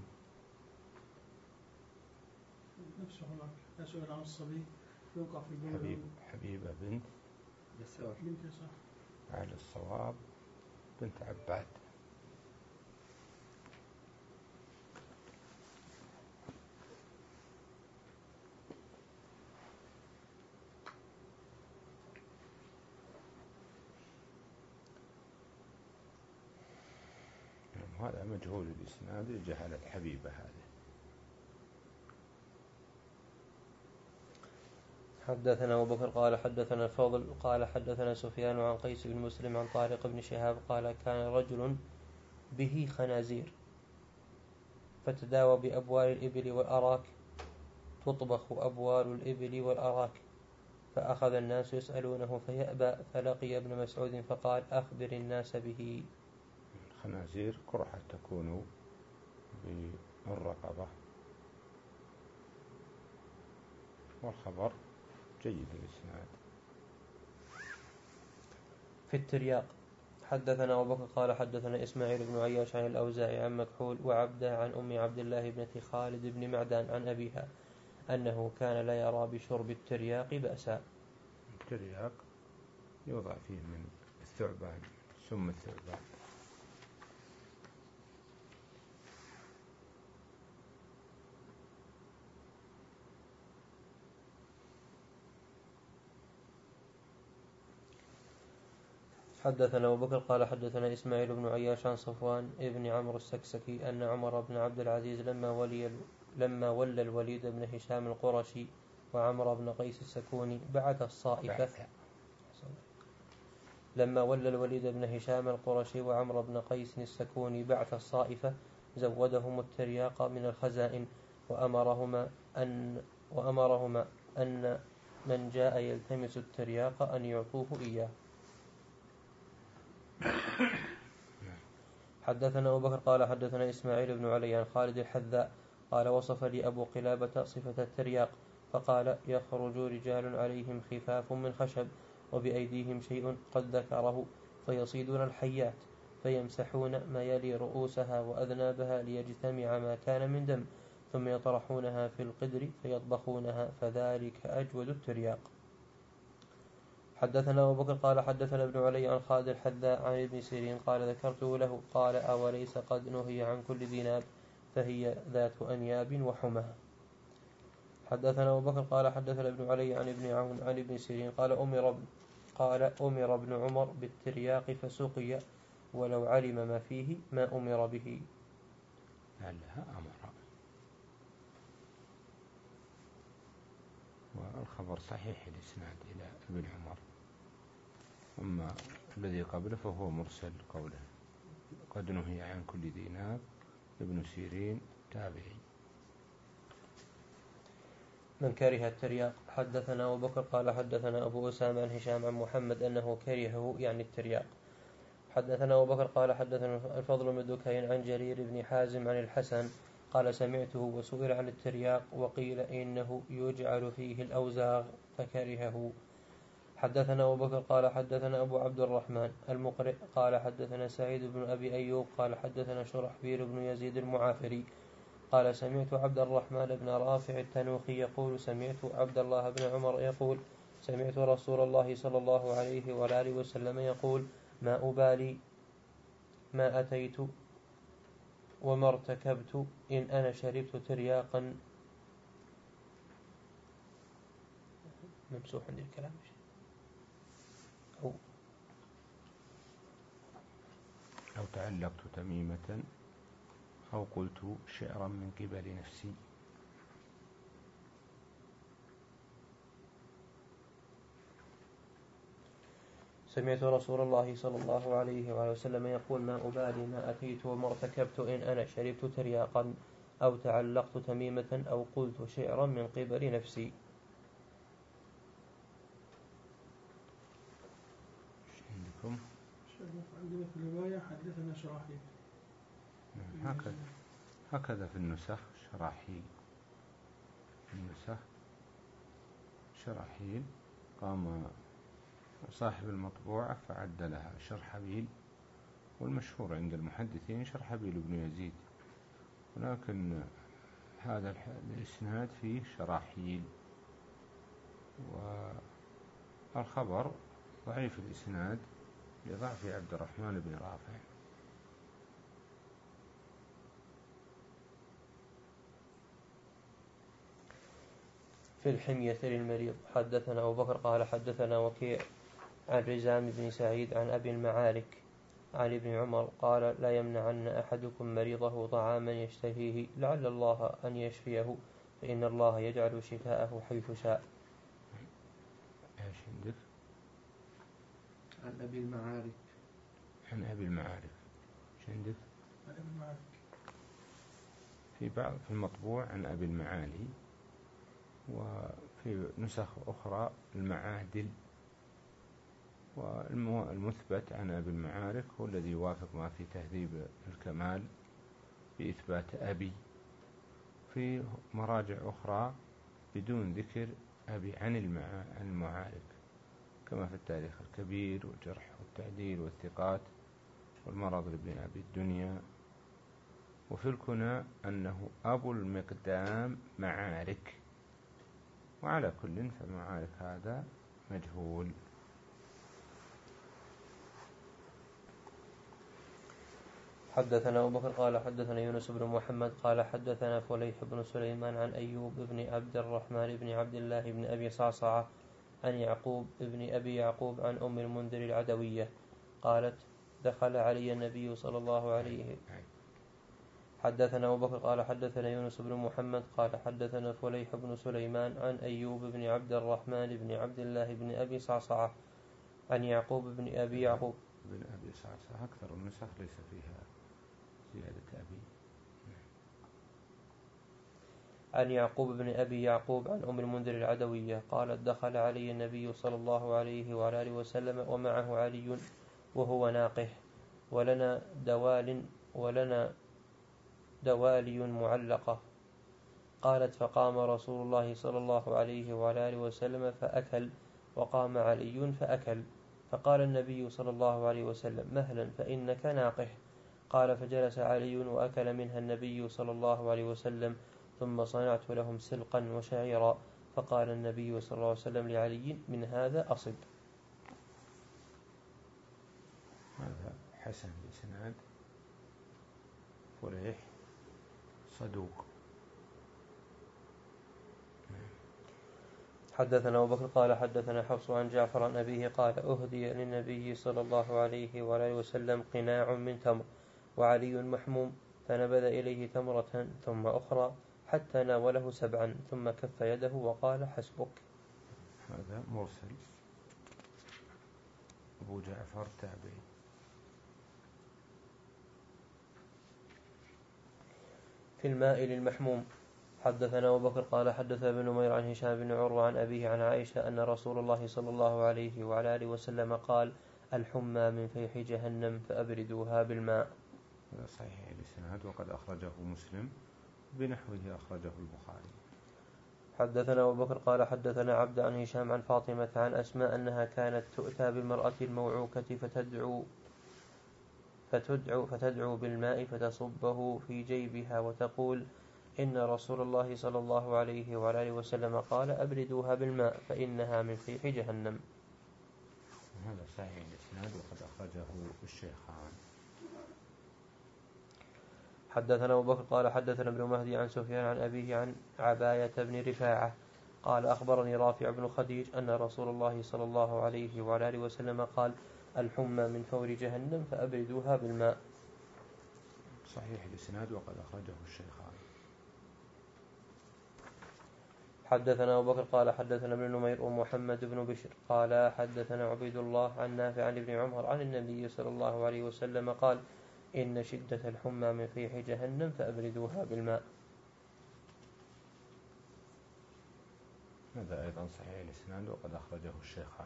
نفسه هناك سئل عن الصبي ينقع في البول. حبيب حبيبة بنت يسار بنت يسار على الصواب بنت عباد. هذا مجهول الإسناد لجهالة حبيبة هذه. حدثنا أبو بكر قال حدثنا الفضل قال حدثنا سفيان عن قيس بن مسلم عن طارق بن شهاب قال كان رجل به خنازير فتداوى بأبوال الإبل والأراك تطبخ أبوال الإبل والأراك فأخذ الناس يسألونه فيأبى فلقي ابن مسعود فقال أخبر الناس به. الخنازير قرحة تكون بالرقبة، والخبر جيد الإسناد. في الترياق. حدثنا أبو بكر قال حدثنا إسماعيل بن عياش عن الأوزاعي عن مكحول وعبده عن أم عبد الله بنت خالد بن معدان عن أبيها أنه كان لا يرى بشرب الترياق بأسا. الترياق يوضع فيه من الثعبان، سم الثعبان. حدثنا أبو بكر قال حدثنا إسماعيل بن عياش عن صفوان ابن عمرو السكسكي أن عمر بن عبد العزيز لما ولي لما ولى الوليد بن هشام القرشي وعمر بن قيس السكوني بعث الصائفة لما ولى الوليد بن هشام القرشي وعمر بن قيس السكوني بعث الصائفة زودهم الترياق من الخزائن وأمرهما أن وأمرهما أن من جاء يلتمس الترياق أن يعطوه إياه. حدثنا أبو بكر قال حدثنا إسماعيل بن علي عن خالد الحذاء قال وصف لي أبو قلابة صفة الترياق فقال يخرج رجال عليهم خفاف من خشب وبأيديهم شيء قد ذكره فيصيدون الحيات فيمسحون ما يلي رؤوسها وأذنابها ليجتمع ما كان من دم ثم يطرحونها في القدر فيطبخونها فذلك أجود الترياق. حدثنا أبو بكر قال حدثنا ابن علي عن خالد الحذاء عن ابن سيرين قال ذكرته له قال أوليس قد نهي عن كل ذي ناب فهي ذات أنياب وحمى. حدثنا أبو بكر قال حدثنا ابن علي عن ابن عون عن ابن سيرين قال أمر قال أمر ابن عمر بالترياق فسقي ولو علم ما فيه ما أمر به. لعلها أمر، والخبر صحيح الإسناد إلى ابن عمر، أما الذي قبله فهو مرسل قوله قد نهي عن كل ذي ناب ابن سيرين تابعي. من كره الترياق. حدثنا أبو بكر قال حدثنا أبو أسامة عن هشام عن محمد أنه كرهه يعني الترياق. حدثنا أبو بكر قال حدثنا الفضل بن دكين عن جرير بن حازم عن الحسن قال سمعته وسئل عن الترياق وقيل إنه يجعل فيه الأوزاغ فكرهه. حدثنا أبو بكر قال حدثنا أبو عبد الرحمن المقرئ قال حدثنا سعيد بن أبي أيوب قال حدثنا شرحبيل بن يزيد المعافري قال سمعت عبد الرحمن بن رافع التنوخي يقول سمعت عبد الله بن عمر يقول سمعت رسول الله صلى الله عليه وآله وسلم يقول ما أبالي ما أتيت وما ارتكبت إن أنا شربت ترياقا. ممسوح عندي الكلام أو أو تعلقت تميمة أو قلت شعرا من قبل نفسي. سمعت رسول الله صلى الله عليه وآله وسلم يقول ما أبالي ما أتيت وما ارتكبت إن أنا شربت ترياقا أو تعلقت تميمة أو قلت شعرا من قبل نفسي. عندكم عندنا في الرواية حدثنا شراحيل هكذا هكذا في النسخ شراحيل، في النسخ شراحيل قام صاحب المطبوعة فعدلها شرحبيل، والمشهور عند المحدثين شرحبيل بن يزيد، ولكن هذا الإسناد فيه شراحيل، والخبر ضعيف الإسناد لضعف عبد الرحمن بن رافع. في الحمية للمريض. حدثنا أبو بكر قال حدثنا وكيع عن رزام بن سعيد عن أبي المعارك عن ابن عمر قال لا يمنعن أحدكم مريضه طعاما يشتهيه لعل الله أن يشفيه فإن الله يجعل شفاءه حيث شاء. ايش عندك؟ عن أبي المعارك عن أبي المعارك. ايش عندك؟ عن أبي المعارك في بعض في المطبوع عن أبي المعالي، وفي نسخ أخرى المعادل، والمثبت عن أبي المعارك هو الذي يوافق ما في تهذيب الكمال بإثبات أبي. في مراجع أخرى بدون ذكر أبي عن المعارك، كما في التاريخ الكبير والجرح والتعديل والثقات والمرض لابن أبي الدنيا. وفي الكنى أنه أبو المقدام معارك، وعلى كل فمعارك هذا مجهول. حدثنا أبو بكر قال حدثنا يونس بن محمد قال حدثنا فليح بن سليمان عن أيوب بن عبد الرحمن بن عبد الله بن أبي صعصعة عن يعقوب بن أبي يعقوب عن أم المنذر العدوية قالت دخل علي النبي صلى الله عليه وسلم. حدثنا أبو بكر قال حدثنا يونس بن محمد قال حدثنا فليح بن سليمان عن أيوب بن عبد الرحمن بن عبد الله بن أبي صعصعة عن يعقوب بن أبي يعقوب بن أبي صعصعة. أكثر النسخ ليس فيها زيادة أبي. عن يعقوب بن أبي يعقوب عن أم المنذر العدوية قالت دخل علي النبي صلى الله عليه وعلى آله وسلم ومعه علي وهو ناقه ولنا دوال ولنا دوالي معلقة. قالت فقام رسول الله صلى الله عليه وعلى آله وسلم فأكل وقام علي فأكل. فقال النبي صلى الله عليه وسلم مهلا فإنك ناقه. قال فجلس علي وأكل منها النبي صلى الله عليه وسلم ثم صنعت لهم سلقا وشعيرا. فقال النبي صلى الله عليه وسلم لعلي من هذا أصب. هذا حسن بإسناد فليح صدوق. حدثنا أبو بكر قال حدثنا حفص عن جعفر عن أبيه قال أهدي للنبي صلى الله عليه وآله وسلم قناع من تمر وعلي محموم فنبذ إليه تمرة ثم أخرى حتى ناوله سبعا ثم كف يده وقال حسبك. هذا مرسل. أبو جعفر تابعي. في الماء للمحموم. حدثنا أبو بكر قال حدث ابن نمير عن هشام بن عروة عن أبيه عن عائشة أن رسول الله صلى الله عليه وعلى آله وسلم قال الحمى من فيح جهنم فأبردوها بالماء. هذا صحيح الإسناد وقد أخرجه مسلم بنحوه أخرجه البخاري. حدثنا أبو بكر قال حدثنا عبد عن هشام عن فاطمة عن أسماء أنها كانت تؤتى بالمرأة الموعوكة فتدعو فتدعو فتدعو بالماء فتصبه في جيبها وتقول إن رسول الله صلى الله عليه وعلى آله وسلم قال أبردوها بالماء فإنها من فيح جهنم. هذا صحيح الإسناد وقد أخرجه الشيخان. حدثنا أبو بكر قال حدثنا ابن مهدي عن سفيان عن أبيه عن عباية بن رفاعة قال أخبرني رافع بن خديج أن رسول الله صلى الله عليه وعلى آله وسلم قال الحمى من فور جهنم فأبردوها بالماء. صحيح الإسناد وقد أخرجه الشيخان. حدثنا أبو بكر قال حدثنا ابن نمير ومحمد بن بشر قال حدثنا عبيد الله عن نافع عن ابن عمر عن النبي صلى الله عليه وسلم قال إن شدة الحمى من فيح جهنم فأبردوها بالماء. هذا أيضا صحيح الإسناد وقد أخرجه الشيخان.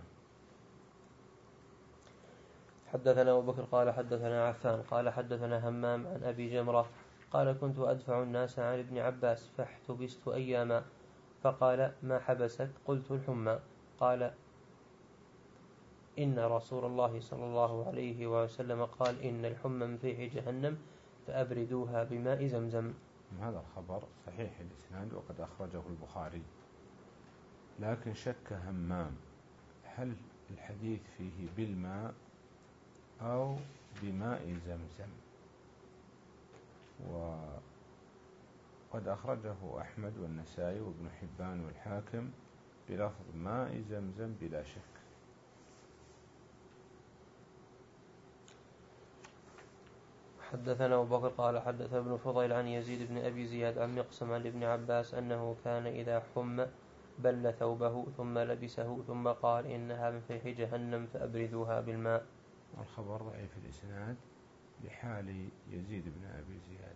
حدثنا أبو بكر قال حدثنا عفان قال حدثنا همام عن أبي جمرة قال كنت أدفع الناس عن ابن عباس فاحتبست أياما فقال ما حبسك؟ قلت الحمى. قال إن رسول الله صلى الله عليه وسلم قال إن الحمى من فيح جهنم فأبردوها بماء زمزم. هذا الخبر صحيح الإسناد وقد أخرجه البخاري، لكن شك همام هل الحديث فيه بالماء أو بماء زمزم، وقد أخرجه أحمد والنسائي وابن حبان والحاكم بلفظ ماء زمزم بلا شك. حدثنا أبو بكر قال حدث ابن فضيل عن يزيد بن أبي زياد عن مقسم عن ابن عباس أنه كان إذا حم بل ثوبه ثم لبسه ثم قال إنها من فيح جهنم فأبردوها بالماء. الخبر ضعيف الإسناد لحال يزيد بن أبي زياد.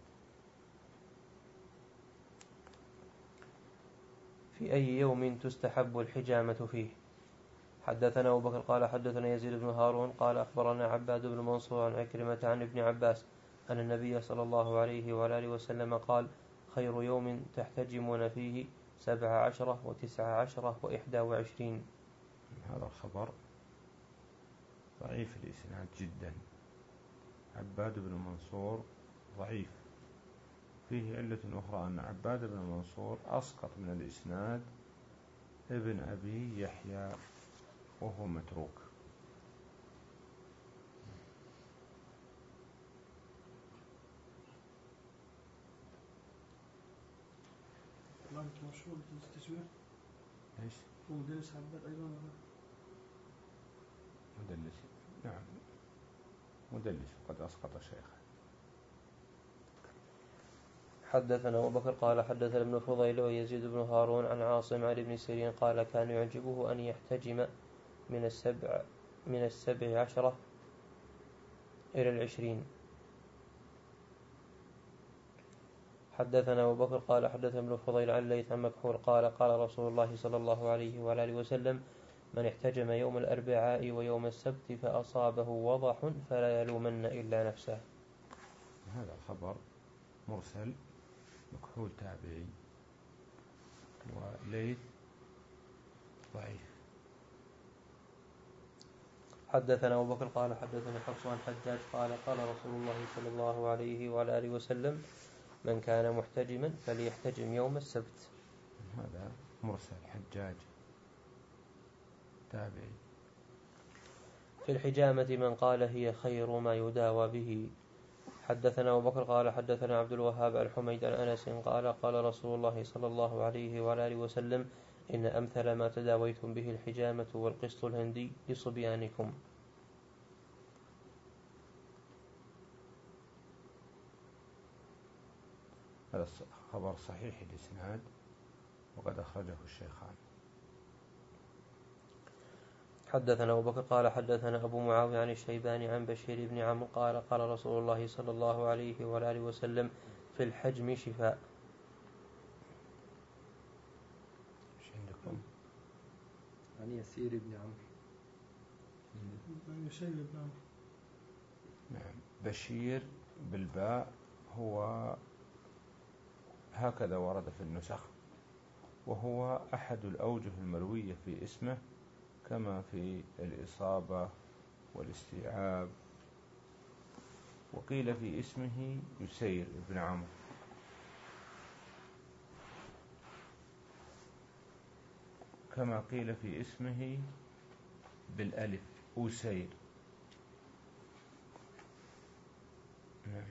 في أي يوم تستحب الحجامة فيه؟ حدثنا أبو بكر قال حدثنا يزيد بن هارون قال أخبرنا عباد بن منصور عن عكرمة عن ابن عباس أن النبي صلى الله عليه وآله وسلم قال خير يوم تحتجمون فيه سبع عشرة وتسع عشرة وإحدى وعشرين. هذا الخبر ضعيف الإسناد جدا. عباد بن منصور ضعيف. فيه علة أخرى أن عباد بن منصور أسقط من الإسناد ابن أبي يحيى وهو متروك. مشهور بالتسوير إيش؟ ومدلس عباد أيضا. مدلس، نعم مدلس وقد أسقط شيخه. حدثنا أبو بكر قال حدثنا ابن فضيل ويزيد بن هارون عن عاصم عن ابن سيرين قال كان يعجبه أن يحتجم من السبع من السبع عشرة إلى العشرين. حدثنا أبو بكر قال حدثنا ابن فضيل عن ليث عن مكحول قال قال رسول الله صلى الله عليه وآله وسلم من احتجم يوم الأربعاء ويوم السبت فأصابه وضح فلا يلومن إلا نفسه. هذا خبر مرسل، مكحول تابعي، وليث ضعيف. حدثنا أبو بكر قال حدثنا حفص عن حجاج قال قال رسول الله صلى الله عليه وعلى آله وسلم من كان محتجما فليحتجم يوم السبت. هذا مرسل حجاج تابعي. في الحجامة من قال هي خير ما يداوى به. حدثنا أبو بكر قال حدثنا عبد الوهاب الحميد عن أنس قال قال رسول الله صلى الله عليه وعلى آله وسلم إن أمثل ما تداويتم به الحجامة والقسط الهندي لصبيانكم. هذا خبر صحيح الإسناد وقد أخرجه الشيخان. حدثنا أبو بكر قال حدثنا أبو معاوية عن الشيباني عن بشير بن عمرو قال قال رسول الله صلى الله عليه وعلى آله وسلم في الحجم شفاء. ايش عندكم؟ عن يسير بن عمرو. عن يسير بن عمرو. نعم، بشير بالباء هو هكذا ورد في النسخ، وهو أحد الأوجه المروية في اسمه كما في الإصابة والاستيعاب. وقيل في اسمه يسير بن عمرو، كما قيل في اسمه بالألف أسير. نعم.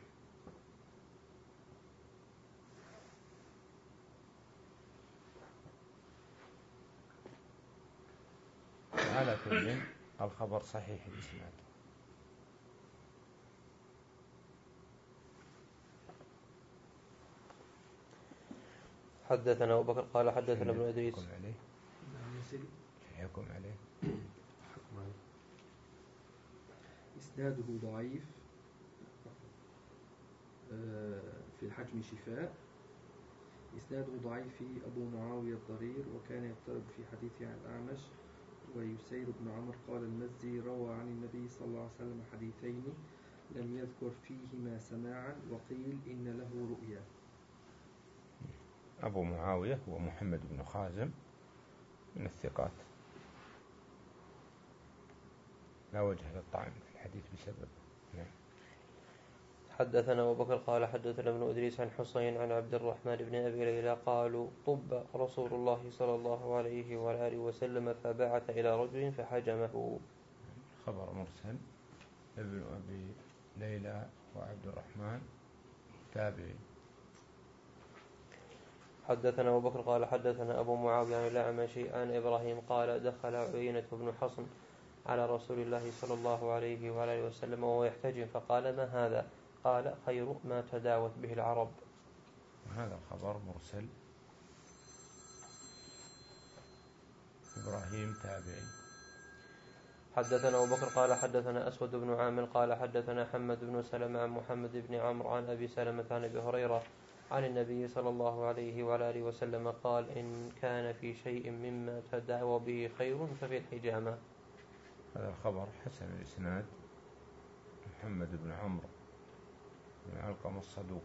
على كل الخبر صحيح الإسناد. حدثنا أبو بكر قال حدثنا ابن إدريس. حكم عليه حكم عليه حكم عليه إسناده ضعيف. في الحجم شفاء. إسناده ضعيف في أبو معاوية الضرير وكان يضطرب في حديثه عن الأعمش. ويسير بن عمرو قال المزي روى عن النبي صلى الله عليه وسلم حديثين لم يذكر فيهما سماعا وقيل إن له رؤيا. أبو معاوية هو محمد بن خازم من الثقات، لا وجه للطعن في الحديث بسبب. نعم. حدثنا أبو بكر قال حدثنا ابن إدريس عن حسين عن عبد الرحمن بن أبي ليلى قالوا طب رسول الله صلى الله عليه وآله وسلم فبعث إلى رجل فحجمه. خبر مرسل. ابن أبي ليلى وعبد الرحمن تابعي. حدثنا أبو بكر قال حدثنا أبو معاوية عن الأعمش عن إبراهيم قال دخل عيينة بن حصن على رسول الله صلى الله عليه وآله وسلم وهو يحتجم فقال ما هذا؟ قال خير ما تداوت به العرب. وهذا الخبر مرسل. إبراهيم تابعي. حدثنا أبو بكر قال حدثنا أسود بن عامر قال حدثنا حمد بن سلمة عن محمد بن عمرو عن أبي سلمة عن أبي هريرة عن النبي صلى الله عليه وآله وسلم قال إن كان في شيء مما تداوى به خير ففي الحجامة. هذا الخبر حسن الإسناد. محمد بن عمرو بن علقمة الصدوق.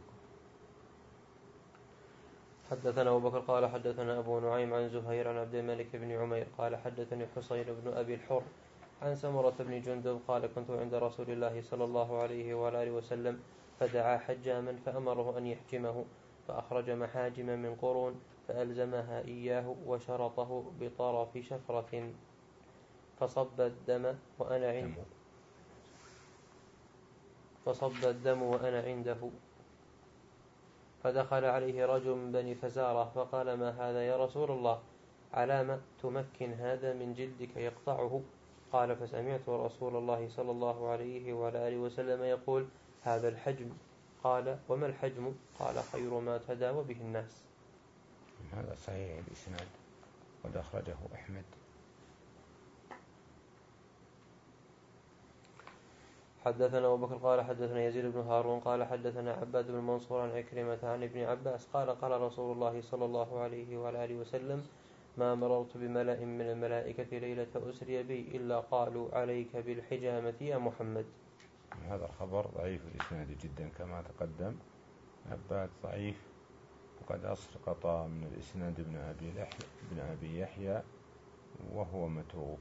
حدثنا أبو بكر قال حدثنا أبو نعيم عن زهير عن عبد الملك بن عمير قال حدثني حسين بن أبي الحر عن سمرة بن جندب قال كنت عند رسول الله صلى الله عليه وآله وسلم فدعا حجاما فأمره أن يحجمه فأخرج محاجم من قرون فألزمها إياه وشرطه بطرف شفرة فصب الدم وأنا عنده فصب الدم وأنا عنده فدخل عليه رجل من بني فزارة فقال: ما هذا يا رسول الله؟ علام تمكن هذا من جلدك يقطعه؟ قال: فسمعت رسول الله صلى الله عليه وعلى آله وسلم يقول: هذا الحجم. قال: وما الحجم؟ قال: خير ما تداوى به الناس. هذا صحيح الإسناد قد أخرجه أحمد. حدثنا أبو بكر قال حدثنا يزيد بن هارون قال حدثنا عباد بن منصور عن عكرمة عن ابن عباس قال: قال رسول الله صلى الله عليه وعلى آله وسلم: ما مررت بملأ من الملائكة ليلة أسري بي إلا قالوا: عليك بالحجامة يا محمد. هذا الخبر ضعيف الإسناد جدا كما تقدم. عباد ضعيف، وقد أسقط من الإسناد ابن أبي يحيى ابن أبي يحيى وهو متروك.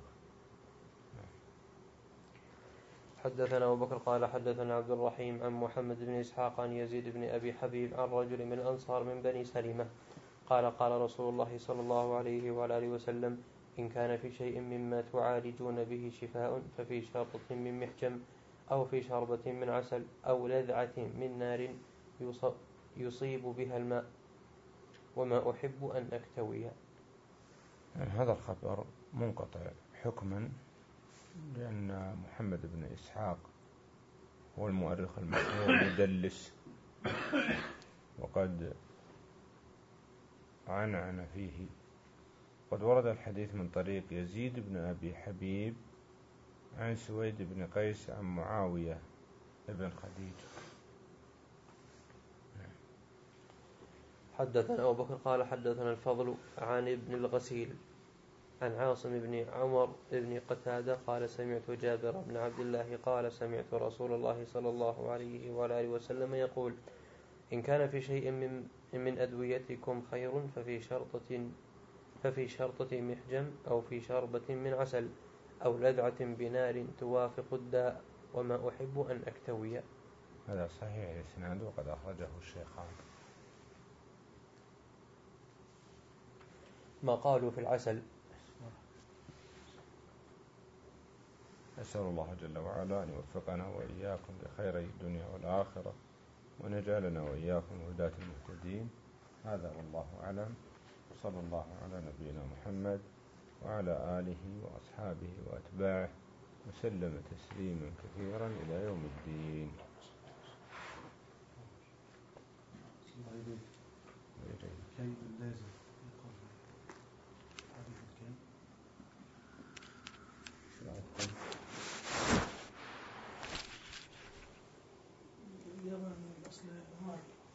حدثنا أبو بكر قال حدثنا عبد الرحيم عن محمد بن إسحاق عن يزيد بن أبي حبيب عن رجل من الأنصار من بني سلمة قال: قال رسول الله صلى الله عليه وعلى آله وسلم: إن كان في شيء مما تعالجون به شفاء ففي شربة من محجم أو في شربة من عسل أو لذعة من نار يصيب بها الماء، وما أحب أن أكتوي. يعني هذا الخبر منقطع حكما، لأن محمد بن إسحاق هو المؤرخ المشهور مدلس، وقد عنعن فيه. قد ورد الحديث من طريق يزيد بن أبي حبيب عن سويد بن قيس عن معاوية ابن خديجة. حدثنا أبو بكر قال حدثنا الفضل عن ابن الغسيل عن عاصم بن عمر بن قتادة قال: سمعت جابر بن عبد الله قال: سمعت رسول الله صلى الله عليه وعلى آله وسلم يقول: إن كان في شيء من, من أدويتكم خير ففي شرطة ففي شرطة محجم أو في شربة من عسل أو لذعة بنار توافق الداء، وما أحب أن أكتوي. هذا صحيح الإسناد وقد أخرجه الشيخان. ما قالوا في العسل. أسأل الله جل وعلا أن يوفقنا وإياكم لخير الدنيا والآخرة، ونجعلنا وإياكم هداة المهتدين. هذا والله أعلم، صلى الله على نبينا محمد وعلى آله وأصحابه وأتباعه وسلم تسليما كثيرا إلى يوم الدين. كيف اللازم حديث الكلب الإجابة من الأصل